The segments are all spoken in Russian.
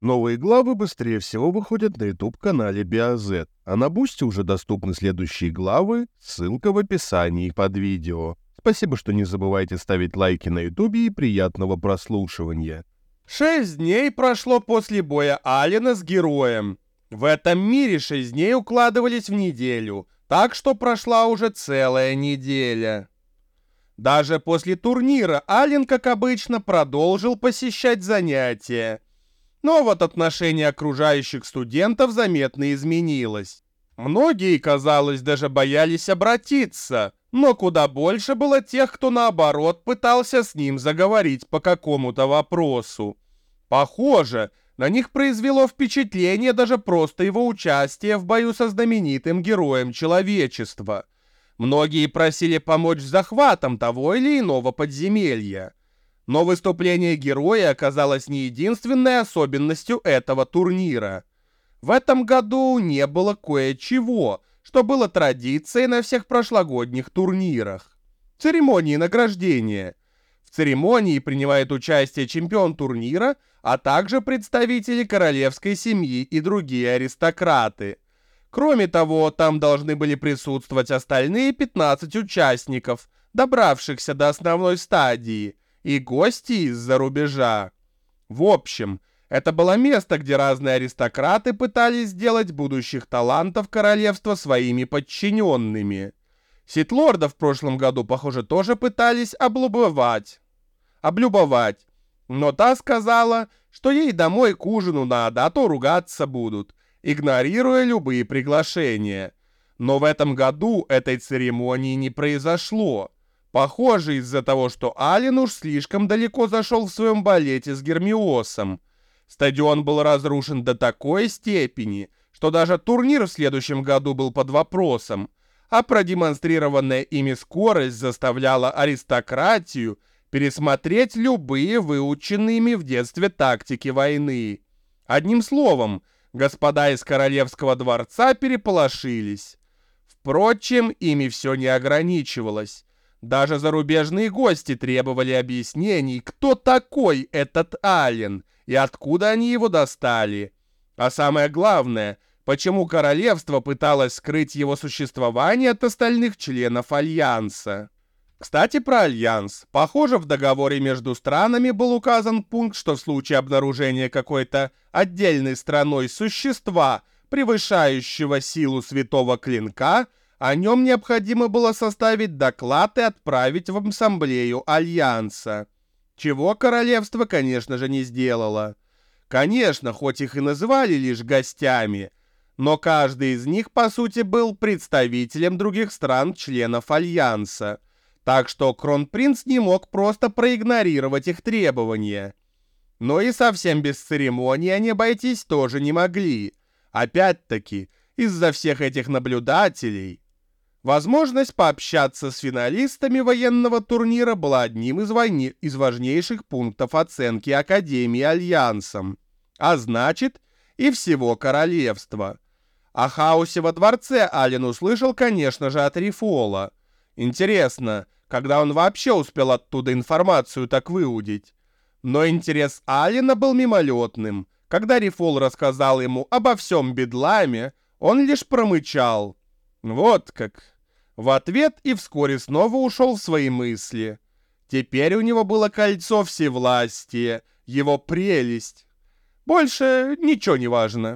Новые главы быстрее всего выходят на YouTube-канале BioZ, а на Бусти уже доступны следующие главы, ссылка в описании под видео. Спасибо, что не забывайте ставить лайки на YouTube и приятного прослушивания. 6 дней прошло после боя Алина с героем. В этом мире 6 дней укладывались в неделю, так что прошла уже целая неделя. Даже после турнира Ален, как обычно, продолжил посещать занятия. Но вот отношение окружающих студентов заметно изменилось. Многие, казалось, даже боялись обратиться, но куда больше было тех, кто наоборот пытался с ним заговорить по какому-то вопросу. Похоже, на них произвело впечатление даже просто его участие в бою со знаменитым героем человечества. Многие просили помочь с захватом того или иного подземелья. Но выступление героя оказалось не единственной особенностью этого турнира. В этом году не было кое-чего, что было традицией на всех прошлогодних турнирах. Церемонии награждения. В церемонии принимает участие чемпион турнира, а также представители королевской семьи и другие аристократы. Кроме того, там должны были присутствовать остальные 15 участников, добравшихся до основной стадии, и гости из-за рубежа. В общем, это было место, где разные аристократы пытались сделать будущих талантов королевства своими подчиненными. Ситлорда в прошлом году, похоже, тоже пытались облюбовать. Но та сказала, что ей домой к ужину надо, а то ругаться будут, игнорируя любые приглашения. Но в этом году этой церемонии не произошло. Похоже, из-за того, что Ален уж слишком далеко зашел в своем балете с Гермиосом. Стадион был разрушен до такой степени, что даже турнир в следующем году был под вопросом, а продемонстрированная ими скорость заставляла аристократию пересмотреть любые выученные ими в детстве тактики войны. Одним словом, господа из королевского дворца переполошились. Впрочем, ими все не ограничивалось. Даже зарубежные гости требовали объяснений, кто такой этот Ален и откуда они его достали. А самое главное, почему королевство пыталось скрыть его существование от остальных членов Альянса. Кстати, про Альянс. Похоже, в договоре между странами был указан пункт, что в случае обнаружения какой-то отдельной страной существа, превышающего силу Святого Клинка, о нем необходимо было составить доклад и отправить в ассамблею Альянса. Чего королевство, конечно же, не сделало. Конечно, хоть их и называли лишь гостями, но каждый из них, по сути, был представителем других стран-членов Альянса. Так что кронпринц не мог просто проигнорировать их требования. Но и совсем без церемонии они обойтись тоже не могли. Опять-таки, из-за всех этих наблюдателей. Возможность пообщаться с финалистами военного турнира была одним из важнейших пунктов оценки Академии Альянсом, а значит и всего королевства. О хаосе во дворце Ален услышал, конечно же, от Рифола. Интересно, когда он вообще успел оттуда информацию так выудить? Но интерес Алена был мимолетным. Когда Рифол рассказал ему обо всем бедламе, он лишь промычал. Вот как. В ответ и вскоре снова ушел в свои мысли. Теперь у него было кольцо всевластия, его прелесть. Больше ничего не важно.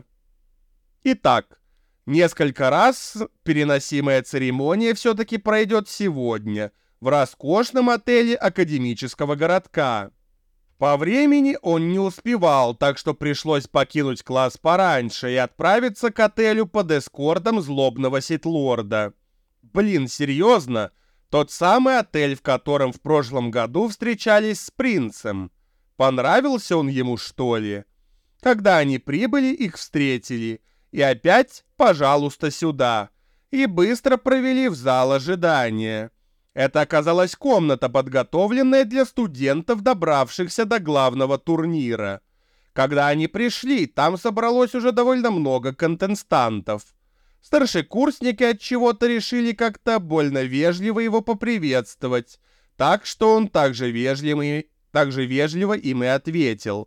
Итак, несколько раз переносимая церемония все-таки пройдет сегодня в роскошном отеле академического городка. По времени он не успевал, так что пришлось покинуть класс пораньше и отправиться к отелю под эскортом злобного ситлорда. Блин, серьезно? Тот самый отель, в котором в прошлом году встречались с принцем. Понравился он ему, что ли? Когда они прибыли, их встретили. И опять, пожалуйста, сюда. И быстро провели в зал ожидания. Это оказалась комната, подготовленная для студентов, добравшихся до главного турнира. Когда они пришли, там собралось уже довольно много контестантов. Старшекурсники от чего-то решили как-то больно вежливо его поприветствовать, так что он также вежливо им и ответил.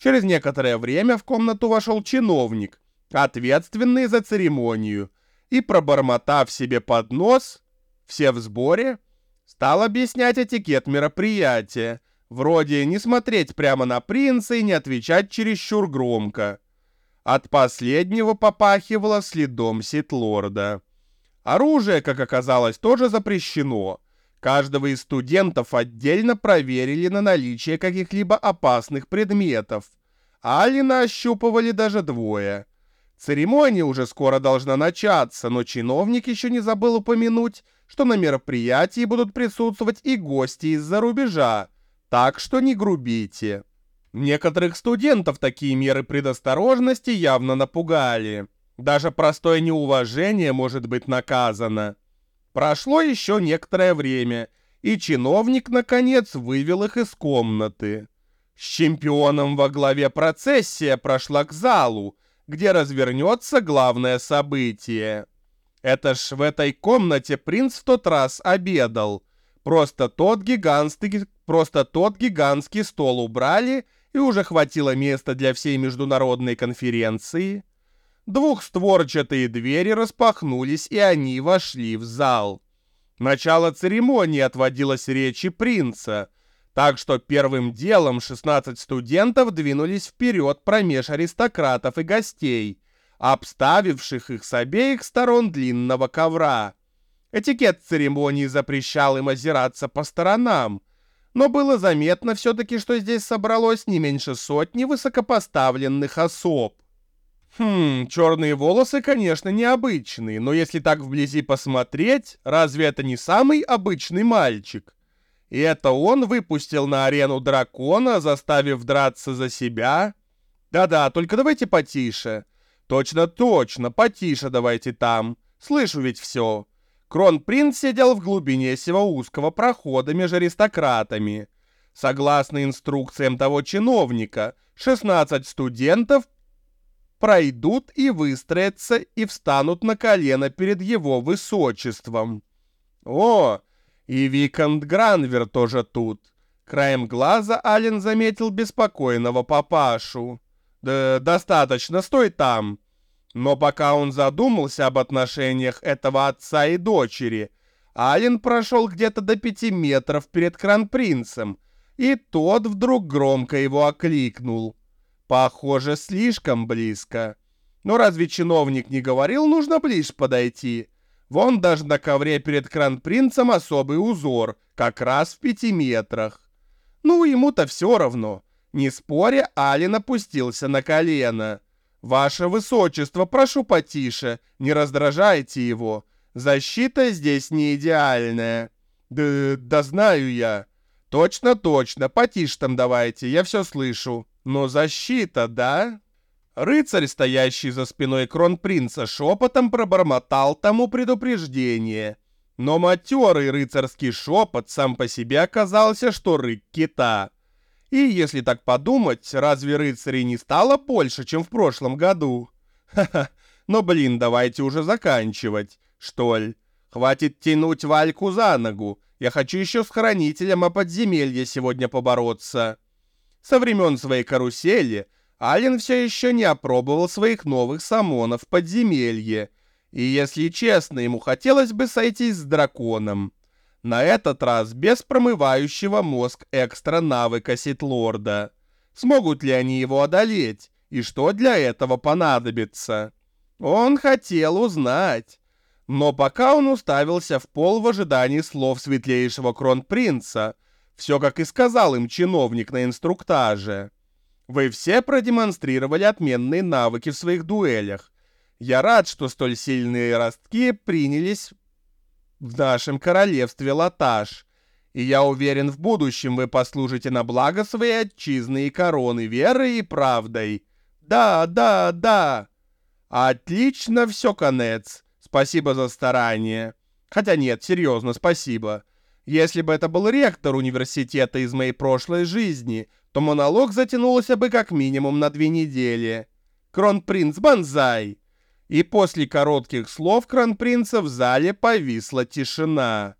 Через некоторое время в комнату вошел чиновник, ответственный за церемонию, и, пробормотав себе под нос «все в сборе», стал объяснять этикет мероприятия, вроде не смотреть прямо на принца и не отвечать чересчур громко. От последнего попахивало следом ситлорда. Оружие, как оказалось, тоже запрещено. Каждого из студентов отдельно проверили на наличие каких-либо опасных предметов. Алина ощупывали даже двое. Церемония уже скоро должна начаться, но чиновник еще не забыл упомянуть, что на мероприятии будут присутствовать и гости из-за рубежа, так что не грубите. Некоторых студентов такие меры предосторожности явно напугали. Даже простое неуважение может быть наказано. Прошло еще некоторое время, и чиновник, наконец, вывел их из комнаты. С чемпионом во главе процессия прошла к залу, где развернется главное событие. Это ж в этой комнате принц в тот раз обедал. Просто тот гигантский стол убрали, и уже хватило места для всей международной конференции. Двухстворчатые двери распахнулись, и они вошли в зал. Начало церемонии отводилось речи принца, так что первым делом 16 студентов двинулись вперед промеж аристократов и гостей, обставивших их с обеих сторон длинного ковра. Этикет церемонии запрещал им озираться по сторонам, но было заметно все-таки, что здесь собралось не меньше сотни высокопоставленных особ. Черные волосы, конечно, необычные, но если так вблизи посмотреть, разве это не самый обычный мальчик? И это он выпустил на арену дракона, заставив драться за себя? Да-да, только давайте потише. Точно, потише давайте там. Слышу ведь все. Кронпринц сидел в глубине сего узкого прохода между аристократами. Согласно инструкциям того чиновника, 16 студентов пройдут и выстроятся и встанут на колено перед его высочеством. О, и Виконт Гранвер тоже тут. Краем глаза Ален заметил беспокойного папашу. Да достаточно, стой там. Но пока он задумался об отношениях этого отца и дочери, Ален прошел где-то до 5 метров перед кронпринцем, и тот вдруг громко его окликнул. Похоже, слишком близко. Но разве чиновник не говорил, нужно ближе подойти? Вон даже на ковре перед кронпринцем особый узор, как раз в 5 метрах. Ну, ему-то все равно. Не споря, Ален опустился на колено. «Ваше высочество, прошу потише, не раздражайте его. Защита здесь не идеальная». Да знаю я. Точно, потише там давайте, я все слышу. Но защита, да?» Рыцарь, стоящий за спиной кронпринца, шепотом пробормотал тому предупреждение. Но матерый рыцарский шепот сам по себе оказался, что рык кита. И если так подумать, разве рыцарей не стало больше, чем в прошлом году? Ха-ха, но блин, давайте уже заканчивать, что ли. Хватит тянуть Вальку за ногу, я хочу еще с хранителем о подземелье сегодня побороться. Со времен своей карусели Ален все еще не опробовал своих новых самонов в подземелье, и, если честно, ему хотелось бы сойтись с драконом. На этот раз без промывающего мозг экстра навыка ситлорда. Смогут ли они его одолеть, и что для этого понадобится? Он хотел узнать. Но пока он уставился в пол в ожидании слов светлейшего кронпринца, все как и сказал им чиновник на инструктаже. Вы все продемонстрировали отменные навыки в своих дуэлях. Я рад, что столь сильные ростки принялись в нашем королевстве Латаш, и я уверен, в будущем вы послужите на благо своей отчизны и короны верой и правдой. Да. Отлично, все, конец. Спасибо за старание. Хотя нет, серьезно, спасибо. Если бы это был ректор университета из моей прошлой жизни, то монолог затянулся бы как минимум на 2 недели. Кронпринц Банзай! И после коротких слов кронпринца в зале повисла тишина.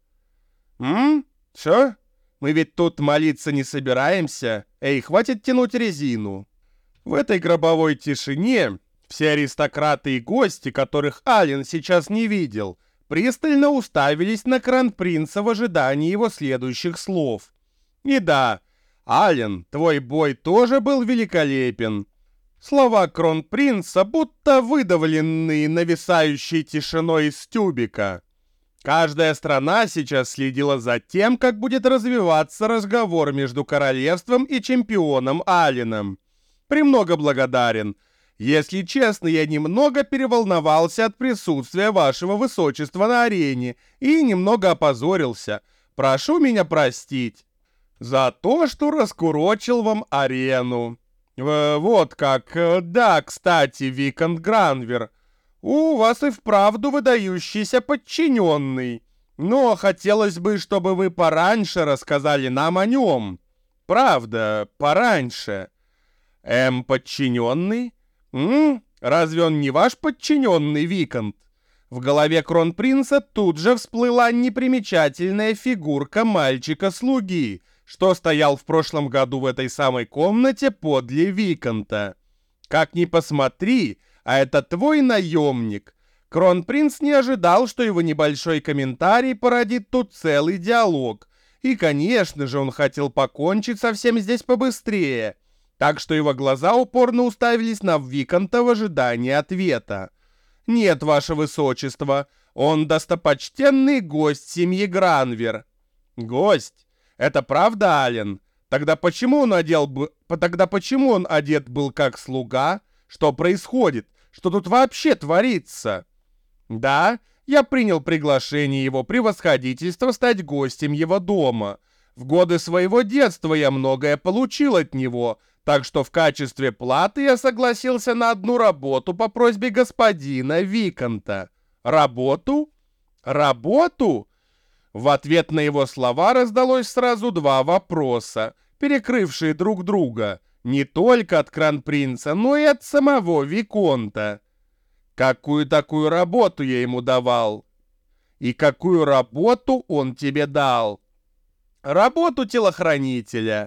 Чё? Мы ведь тут молиться не собираемся. Эй, хватит тянуть резину. В этой гробовой тишине все аристократы и гости, которых Ален сейчас не видел, пристально уставились на кронпринца в ожидании его следующих слов. И да, Ален, твой бой тоже был великолепен. Слова кронпринца будто выдавленные нависающей тишиной из тюбика. Каждая страна сейчас следила за тем, как будет развиваться разговор между королевством и чемпионом Аленом. Премного благодарен. Если честно, я немного переволновался от присутствия вашего высочества на арене и немного опозорился. Прошу меня простить за то, что раскурочил вам арену. Вот как. Да, кстати, Виконт Гранвер, у вас и вправду выдающийся подчиненный. Но хотелось бы, чтобы вы пораньше рассказали нам о нем. Правда, пораньше. Подчиненный? Разве он не ваш подчиненный, Виконт? В голове кронпринца тут же всплыла непримечательная фигурка мальчика-слуги, что стоял в прошлом году в этой самой комнате подле Виконта. Как ни посмотри, а это твой наемник. Кронпринц не ожидал, что его небольшой комментарий породит тут целый диалог. И, конечно же, он хотел покончить со всем здесь побыстрее. Так что его глаза упорно уставились на Виконта в ожидании ответа. «Нет, ваше высочество, он достопочтенный гость семьи Гранвер». «Гость? Это правда, Ален? Тогда почему он одет был как слуга? Что происходит? Что тут вообще творится?» «Да, я принял приглашение его превосходительства стать гостем его дома. В годы своего детства я многое получил от него, так что в качестве платы я согласился на одну работу по просьбе господина Виконта». «Работу? Работу?» В ответ на его слова раздалось сразу два вопроса, перекрывшие друг друга, не только от кронпринца, но и от самого Виконта. «Какую такую работу я ему давал?» «И какую работу он тебе дал?» «Работу телохранителя».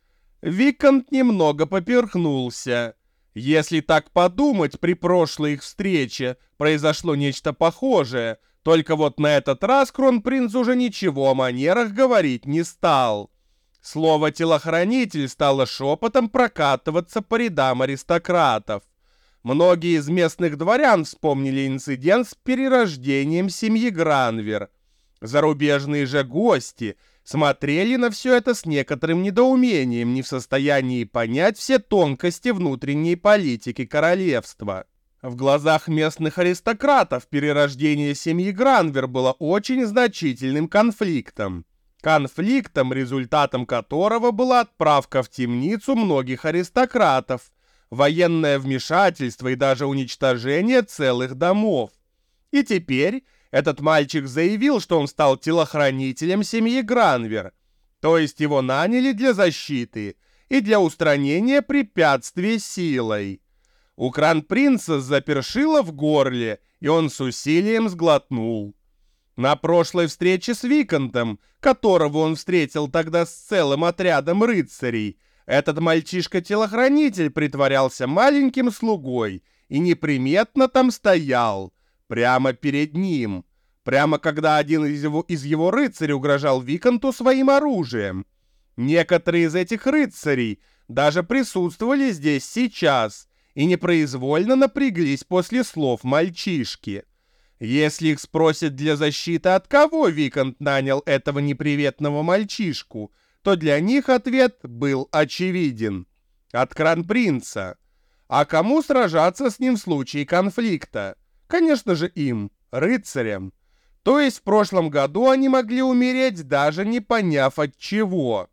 Виконт немного поперхнулся. Если так подумать, при прошлой их встрече произошло нечто похожее, только вот на этот раз кронпринц уже ничего о манерах говорить не стал. Слово «телохранитель» стало шепотом прокатываться по рядам аристократов. Многие из местных дворян вспомнили инцидент с перерождением семьи Гранвер. Зарубежные же гости смотрели на все это с некоторым недоумением, не в состоянии понять все тонкости внутренней политики королевства. В глазах местных аристократов перерождение семьи Гранвер было очень значительным конфликтом. Конфликтом, результатом которого была отправка в темницу многих аристократов, военное вмешательство и даже уничтожение целых домов. И теперь этот мальчик заявил, что он стал телохранителем семьи Гранвер, то есть его наняли для защиты и для устранения препятствий силой. У кронпринца запершило в горле, и он с усилием сглотнул. На прошлой встрече с Виконтом, которого он встретил тогда с целым отрядом рыцарей, этот мальчишка-телохранитель притворялся маленьким слугой и неприметно там стоял, прямо перед ним, прямо когда один из его рыцарей угрожал Виконту своим оружием. Некоторые из этих рыцарей даже присутствовали здесь сейчас и непроизвольно напряглись после слов мальчишки. Если их спросят для защиты, от кого Виконт нанял этого неприветного мальчишку, то для них ответ был очевиден. От кронпринца. А кому сражаться с ним в случае конфликта? Конечно же им, рыцарям. То есть в прошлом году они могли умереть, даже не поняв от чего.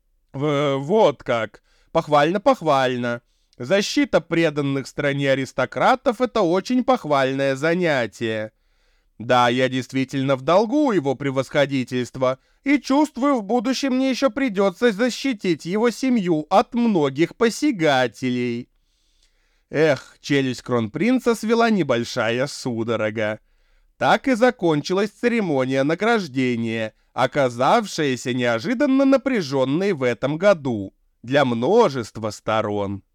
Вот как. Похвально. Защита преданных стране аристократов — это очень похвальное занятие. Да, я действительно в долгу у его превосходительства, и чувствую, в будущем мне еще придется защитить его семью от многих посягателей. Эх, челюсть кронпринца свела небольшая судорога. Так и закончилась церемония награждения, оказавшаяся неожиданно напряженной в этом году для множества сторон.